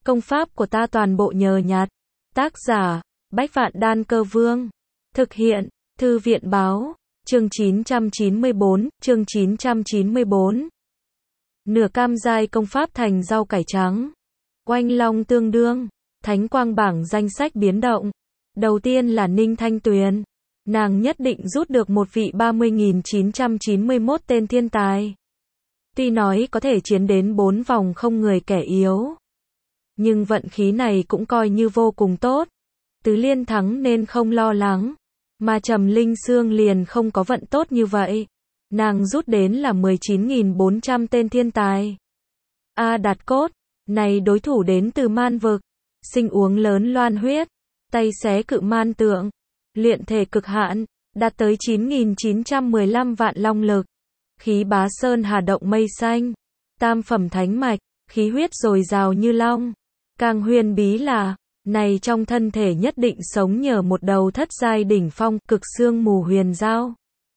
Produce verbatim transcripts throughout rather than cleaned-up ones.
Công pháp của ta toàn bộ nhờ nhặt. Tác giả, Bách Vạn Đan Cơ Vương. Thực hiện, Thư viện Báo. Chương chín trăm chín mươi bốn, chương chín trăm chín mươi bốn. Nửa cam giai công pháp thành rau cải trắng. Oanh long tương đương. Thánh quang bảng danh sách biến động. Đầu tiên là Ninh Thanh Tuyền. Nàng nhất định rút được một vị ba mươi nghìn chín trăm chín mươi mốt tên thiên tài. Tuy nói có thể chiến đến bốn vòng không người kẻ yếu, nhưng vận khí này cũng coi như vô cùng tốt. Tứ liên thắng nên không lo lắng. Mà Trầm Linh Sương liền không có vận tốt như vậy. Nàng rút đến là mười chín nghìn bốn trăm tên thiên tài. A Đạt Cốt, này đối thủ đến từ man vực, sinh uống lớn loan huyết, tay xé cự man tượng, luyện thể cực hạn, đạt tới chín nghìn chín trăm mười lăm vạn long lực, khí bá sơn hà động mây xanh, tam phẩm thánh mạch, khí huyết dồi dào như long. Càng huyền bí là, này trong thân thể nhất định sống nhờ một đầu thất giai đỉnh phong, cực xương mù huyền giao.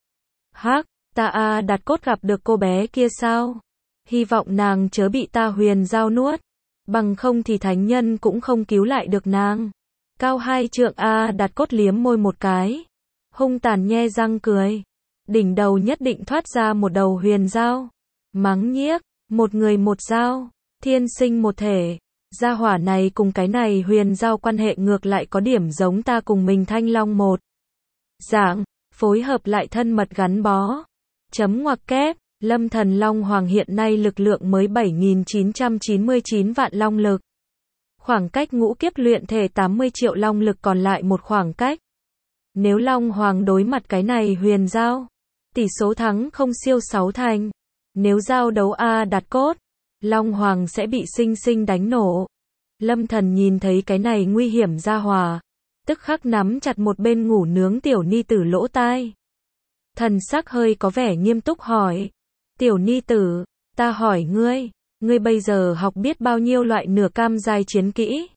Hắc, ta A Đạt Cốt gặp được cô bé kia sao? Hy vọng nàng chớ bị ta huyền giao nuốt, bằng không thì thánh nhân cũng không cứu lại được nàng. Cao hai trượng A Đạt Cốt liếm môi một cái, hung tàn nhe răng cười, đỉnh đầu nhất định thoát ra một đầu huyền giao. Mắng nhiếc, một người một dao, thiên sinh một thể. Gia hỏa này cùng cái này huyền giao quan hệ ngược lại có điểm giống ta cùng mình Thanh Long một dạng, phối hợp lại thân mật gắn bó. Chấm ngoặc kép, Lâm Thần Long Hoàng hiện nay lực lượng mới bảy nghìn chín trăm chín mươi chín vạn long lực. Khoảng cách ngũ kiếp luyện thể tám mươi triệu long lực còn lại một khoảng cách. Nếu Long Hoàng đối mặt cái này huyền giao, tỷ số thắng không siêu sáu thành. Nếu giao đấu A Đạt Cốt, Long Hoàng sẽ bị sinh sinh đánh nổ. Lâm Thần nhìn thấy cái này nguy hiểm gia hỏa, tức khắc nắm chặt một bên ngủ nướng tiểu ni tử lỗ tai. Thần sắc hơi có vẻ nghiêm túc hỏi, tiểu ni tử, ta hỏi ngươi, ngươi bây giờ học biết bao nhiêu loại nửa cam giai chiến kỹ?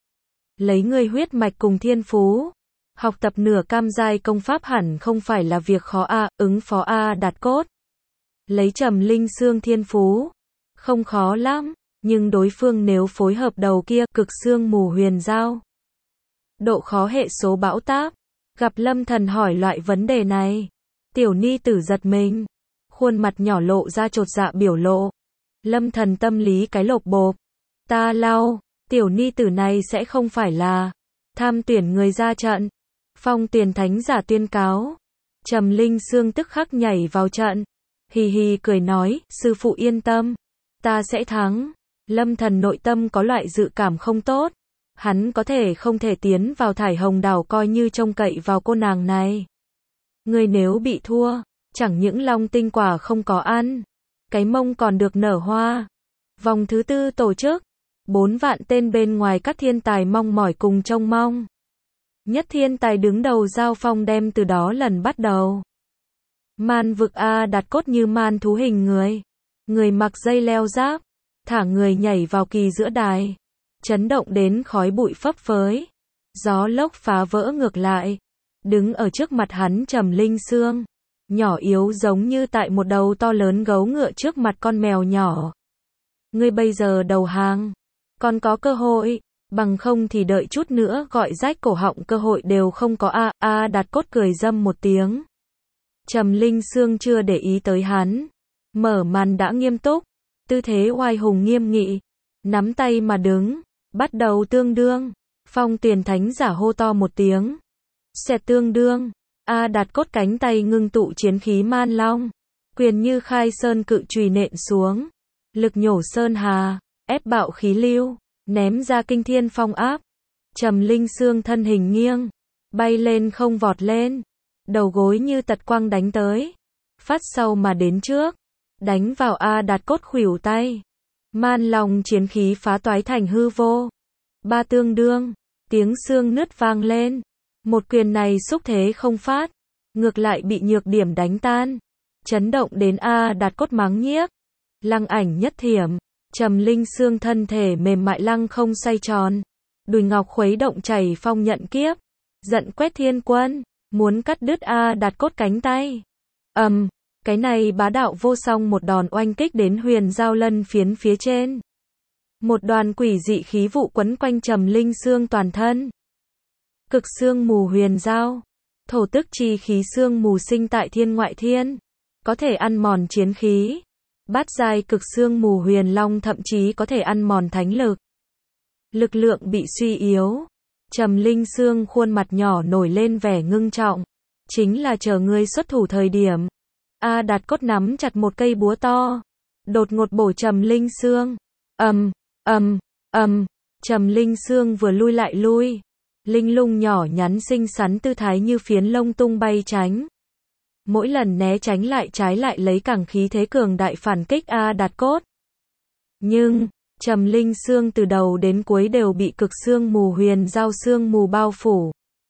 Lấy ngươi huyết mạch cùng thiên phú, học tập nửa cam giai công pháp hẳn không phải là việc khó a, ứng phó A Đạt Cốt. Lấy Trầm Linh Sương thiên phú, không khó lắm, nhưng đối phương nếu phối hợp đầu kia cực xương mù huyền giao, độ khó hệ số bão táp. Gặp Lâm Thần hỏi loại vấn đề này, tiểu ni tử giật mình, khuôn mặt nhỏ lộ ra chột dạ biểu lộ. Lâm Thần tâm lý cái lộp bộp, ta lau, tiểu ni tử này sẽ không phải là tham tuyển người ra trận. Phong Tiền Thánh giả tuyên cáo. Trầm Linh Sương tức khắc nhảy vào trận, hì hì cười nói, sư phụ yên tâm, ta sẽ thắng. Lâm Thần nội tâm có loại dự cảm không tốt, hắn có thể không thể tiến vào Thải Hồng Đảo coi như trông cậy vào cô nàng này. Người nếu bị thua, chẳng những long tinh quả không có ăn, cái mông còn được nở hoa. Vòng thứ tư tổ chức, bốn vạn tên bên ngoài các thiên tài mong mỏi cùng trông mong. Nhất thiên tài đứng đầu giao phong đem từ đó lần bắt đầu. Man vực A Đạt Cốt như man thú hình người, người mặc dây leo giáp, thả người nhảy vào kỳ giữa đài, chấn động đến khói bụi phấp phới, gió lốc phá vỡ ngược lại. Đứng ở trước mặt hắn Trầm Linh Sương, nhỏ yếu giống như tại một đầu to lớn gấu ngựa trước mặt con mèo nhỏ. Ngươi bây giờ đầu hàng, còn có cơ hội, bằng không thì đợi chút nữa gọi rách cổ họng cơ hội đều không có a. A Đạt Cốt cười dâm một tiếng. Trầm Linh Sương chưa để ý tới hắn, mở màn đã nghiêm túc, tư thế oai hùng nghiêm nghị, nắm tay mà đứng, bắt đầu tương đương. Phong Tiền Thánh giả hô to một tiếng, sẽ tương đương. A Đạt Cốt cánh tay ngưng tụ chiến khí man long, quyền như khai sơn cự chùy nện xuống, lực nhổ sơn hà, ép bạo khí lưu, ném ra kinh thiên phong áp. Trầm Linh Sương thân hình nghiêng, bay lên không vọt lên, đầu gối như tật quang đánh tới, phát sau mà đến trước, đánh vào A Đạt Cốt khuỷu tay. Man long chiến khí phá toái thành hư vô. Ba tương đương, tiếng xương nứt vang lên. Một quyền này xúc thế không phát, ngược lại bị nhược điểm đánh tan, chấn động đến A Đạt Cốt mắng nhiếc. Lăng ảnh nhất thiểm, Trầm Linh Sương thân thể mềm mại lăng không xoay tròn, đùi ngọc khuấy động chảy phong nhận kiếp, giận quét thiên quân, muốn cắt đứt A Đạt Cốt cánh tay. Ầm, um, cái này bá đạo vô song một đòn oanh kích đến huyền giao lân phiến phía trên. Một đoàn quỷ dị khí vụ quấn quanh Trầm Linh Sương toàn thân. Cực sương mù huyền giao. Thổ tức chi khí sương mù sinh tại thiên ngoại thiên. Có thể ăn mòn chiến khí. Bát giai cực sương mù huyền long thậm chí có thể ăn mòn thánh lực. Lực lượng bị suy yếu. Trầm Linh Sương khuôn mặt nhỏ nổi lên vẻ ngưng trọng. Chính là chờ ngươi xuất thủ thời điểm. A Đạt Cốt nắm chặt một cây búa to. Đột ngột bổ Trầm Linh Sương. Ầm, ầm, ầm. Trầm Linh Sương vừa lui lại lui. Linh lung nhỏ nhắn xinh xắn tư thái như phiến lông tung bay tránh. Mỗi lần né tránh lại trái lại lấy càng khí thế cường đại phản kích A Đạt Cốt. Nhưng, Trầm Linh Sương từ đầu đến cuối đều bị cực sương mù huyền giao sương mù bao phủ.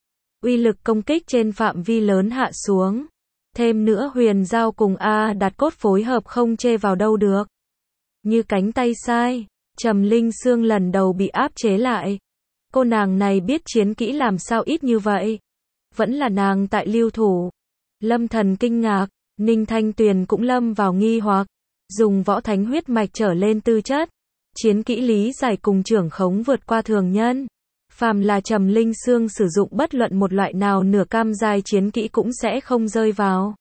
Uy lực công kích trên phạm vi lớn hạ xuống. Thêm nữa huyền giao cùng A Đạt Cốt phối hợp không chê vào đâu được. Như cánh tay sai, Trầm Linh Sương lần đầu bị áp chế lại. Cô nàng này biết chiến kỹ làm sao ít như vậy. Vẫn là nàng tại lưu thủ. Lâm Thần kinh ngạc, Ninh Thanh Tuyền cũng lâm vào nghi hoặc. Dùng võ thánh huyết mạch trở lên tư chất. Chiến kỹ lý giải cùng trưởng khống vượt qua thường nhân. Phàm là Trầm Linh Sương sử dụng bất luận một loại nào nửa cam giai chiến kỹ cũng sẽ không rơi vào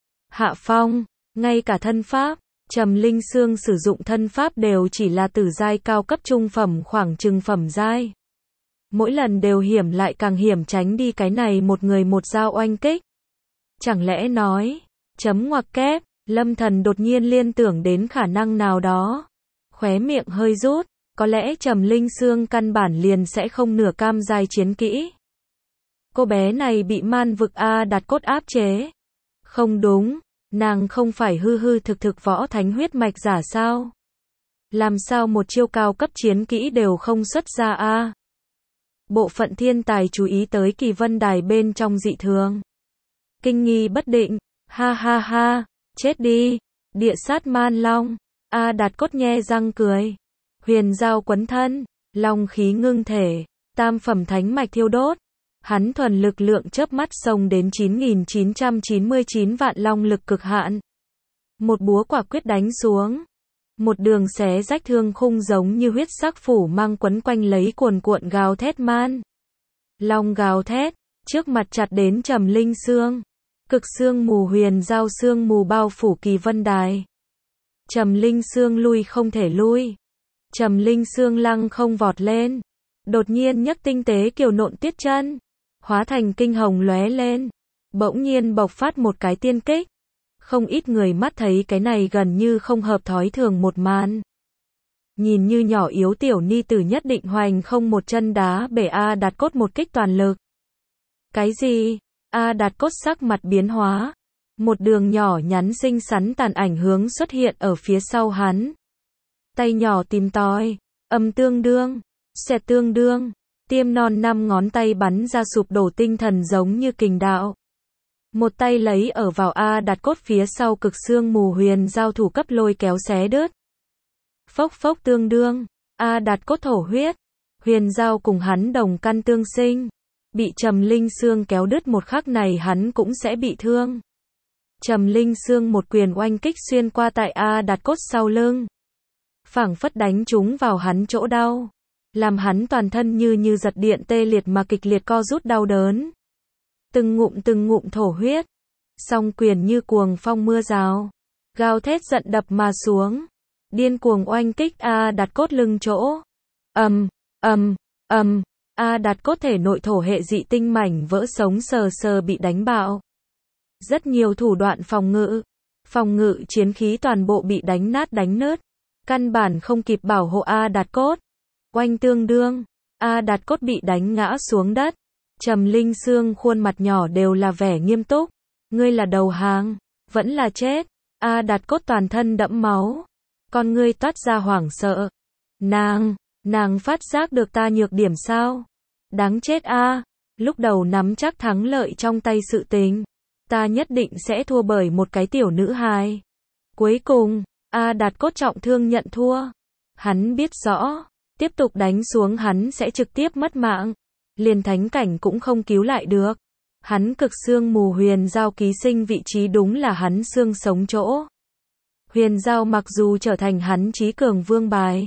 hạ phong, ngay cả thân pháp, Trầm Linh Sương sử dụng thân pháp đều chỉ là tử giai cao cấp trung phẩm khoảng chừng phẩm giai. Mỗi lần đều hiểm lại càng hiểm tránh đi cái này một người một dao oanh kích. Chẳng lẽ nói, chấm ngoặc kép, Lâm Thần đột nhiên liên tưởng đến khả năng nào đó. Khóe miệng hơi rút, có lẽ Trầm Linh Sương căn bản liền sẽ không nửa cam giai chiến kỹ. Cô bé này bị man vực A Đạt Cốt áp chế. Không đúng, nàng không phải hư hư thực thực võ thánh huyết mạch giả sao? Làm sao một chiêu cao cấp chiến kỹ đều không xuất ra a? Bộ phận thiên tài chú ý tới Kỳ Vân Đài bên trong dị thường. Kinh nghi bất định, ha ha ha, chết đi, địa sát man long, A Đạt Cốt nhe răng cười. Huyền giao quấn thân, long khí ngưng thể, tam phẩm thánh mạch thiêu đốt. Hắn thuần lực lượng chớp mắt xông đến chín nghìn chín trăm chín mươi chín vạn long lực cực hạn. Một búa quả quyết đánh xuống. Một đường xé rách thương khung giống như huyết sắc phủ mang quấn quanh lấy cuồn cuộn gào thét man. Long gào thét, trước mặt chặt đến Trầm Linh Sương. Cực sương mù huyền giao sương mù bao phủ Kỳ Vân Đài. Trầm Linh Sương lui không thể lui. Trầm Linh Sương lăng không vọt lên. Đột nhiên nhấc tinh tế kiều nộn tiết chân. Hóa thành kinh hồng lóe lên. Bỗng nhiên bộc phát một cái tiên kích. Không ít người mắt thấy cái này gần như không hợp thói thường một màn. Nhìn như nhỏ yếu tiểu ni tử nhất định hoành không một chân đá bể A Đạt Cốt một kích toàn lực. Cái gì? A Đạt Cốt sắc mặt biến hóa. Một đường nhỏ nhắn xinh xắn tàn ảnh hướng xuất hiện ở phía sau hắn. Tay nhỏ tìm tòi, âm tương đương, xẹt tương đương, tiêm non năm ngón tay bắn ra sụp đổ tinh thần giống như kình đạo. Một tay lấy ở vào A Đạt Cốt phía sau cực sương mù huyền giao thủ cấp lôi kéo xé đứt. Phốc phốc tương đương, A Đạt Cốt thổ huyết, huyền giao cùng hắn đồng căn tương sinh. Bị Trầm Linh Sương kéo đứt một khắc này hắn cũng sẽ bị thương. Trầm Linh Sương một quyền oanh kích xuyên qua tại A Đạt Cốt sau lưng. Phảng phất đánh trúng vào hắn chỗ đau. Làm hắn toàn thân như như giật điện tê liệt mà kịch liệt co rút đau đớn. Từng ngụm từng ngụm thổ huyết. Song quyền như cuồng phong mưa rào. Gào thét giận đập mà xuống. Điên cuồng oanh kích A Đạt Cốt lưng chỗ. Ầm, ầm, ầm. A Đạt Cốt thể nội thổ hệ dị tinh mảnh vỡ sống sờ sờ bị đánh bạo. Rất nhiều thủ đoạn phòng ngự. Phòng ngự chiến khí toàn bộ bị đánh nát đánh nứt. Căn bản không kịp bảo hộ A Đạt Cốt. Oanh tương đương. A Đạt Cốt bị đánh ngã xuống đất. Trầm Linh Sương khuôn mặt nhỏ đều là vẻ nghiêm túc. Ngươi là đầu hàng, vẫn là chết. A Đạt Cốt toàn thân đẫm máu. Con ngươi toát ra hoảng sợ. Nàng, nàng phát giác được ta nhược điểm sao? Đáng chết a, lúc đầu nắm chắc thắng lợi trong tay sự tình. Ta nhất định sẽ thua bởi một cái tiểu nữ hài. Cuối cùng, A Đạt Cốt trọng thương nhận thua. Hắn biết rõ, tiếp tục đánh xuống hắn sẽ trực tiếp mất mạng. Liền thánh cảnh cũng không cứu lại được. Hắn cực xương mù huyền giao ký sinh vị trí đúng là hắn xương sống chỗ. Huyền giao mặc dù trở thành hắn trí cường vương bài.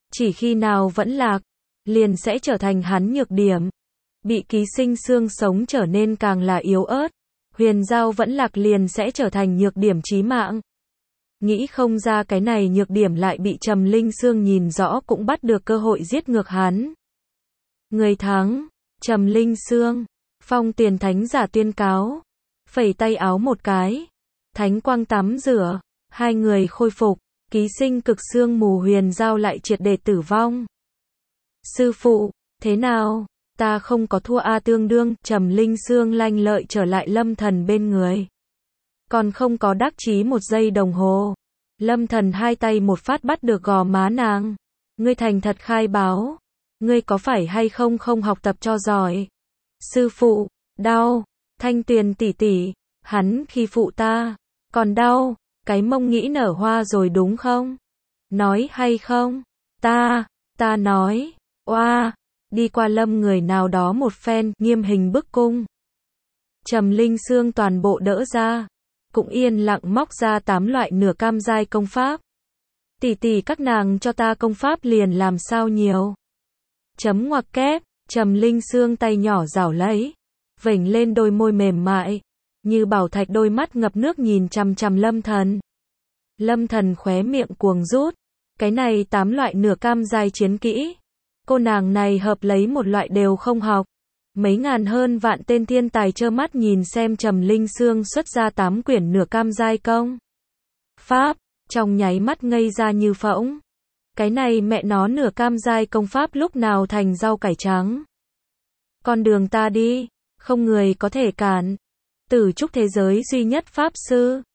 Chỉ khi nào vẫn lạc, liền sẽ trở thành hắn nhược điểm. Bị ký sinh xương sống trở nên càng là yếu ớt, huyền giao vẫn lạc liền sẽ trở thành nhược điểm chí mạng. Nghĩ không ra cái này nhược điểm lại bị Trầm Linh Sương nhìn rõ cũng bắt được cơ hội giết ngược hắn. Người thắng, Trầm Linh Sương. Phong Tiền Thánh giả tuyên cáo. Phẩy tay áo một cái. Thánh quang tắm rửa. Hai người khôi phục. Ký sinh cực xương mù huyền giao lại triệt để tử vong. Sư phụ, thế nào? Ta không có thua a tương đương. Trầm Linh Sương lanh lợi trở lại Lâm Thần bên người. Còn không có đắc chí một giây đồng hồ. Lâm Thần hai tay một phát bắt được gò má nàng. Ngươi thành thật khai báo. Ngươi có phải hay không không học tập cho giỏi? Sư phụ, đau. Thanh Tuyền tỷ tỷ, hắn khi phụ ta. Còn đau, cái mông nghĩ nở hoa rồi đúng không? Nói hay không? Ta, ta nói. Oa, đi qua Lâm người nào đó một phen, nghiêm hình bức cung. Trầm Linh Sương toàn bộ đỡ ra. Cũng yên lặng móc ra tám loại nửa cam giai công pháp. Tỷ tỷ các nàng cho ta công pháp liền làm sao nhiều. Chấm ngoặc kép, Trầm Linh Sương tay nhỏ rảo lấy, vểnh lên đôi môi mềm mại, như bảo thạch đôi mắt ngập nước nhìn chằm chằm Lâm Thần. Lâm Thần khóe miệng cuồng rút, cái này tám loại nửa cam giai chiến kỹ, cô nàng này hợp lấy một loại đều không học. Mấy ngàn hơn vạn tên thiên tài trơ mắt nhìn xem Trầm Linh Sương xuất ra tám quyển nửa cam giai công pháp, trong nháy mắt ngây ra như phỗng. Cái này mẹ nó nửa cam giai công pháp lúc nào thành rau cải trắng. Con đường ta đi, không người có thể cản. Tử trúc thế giới duy nhất pháp sư,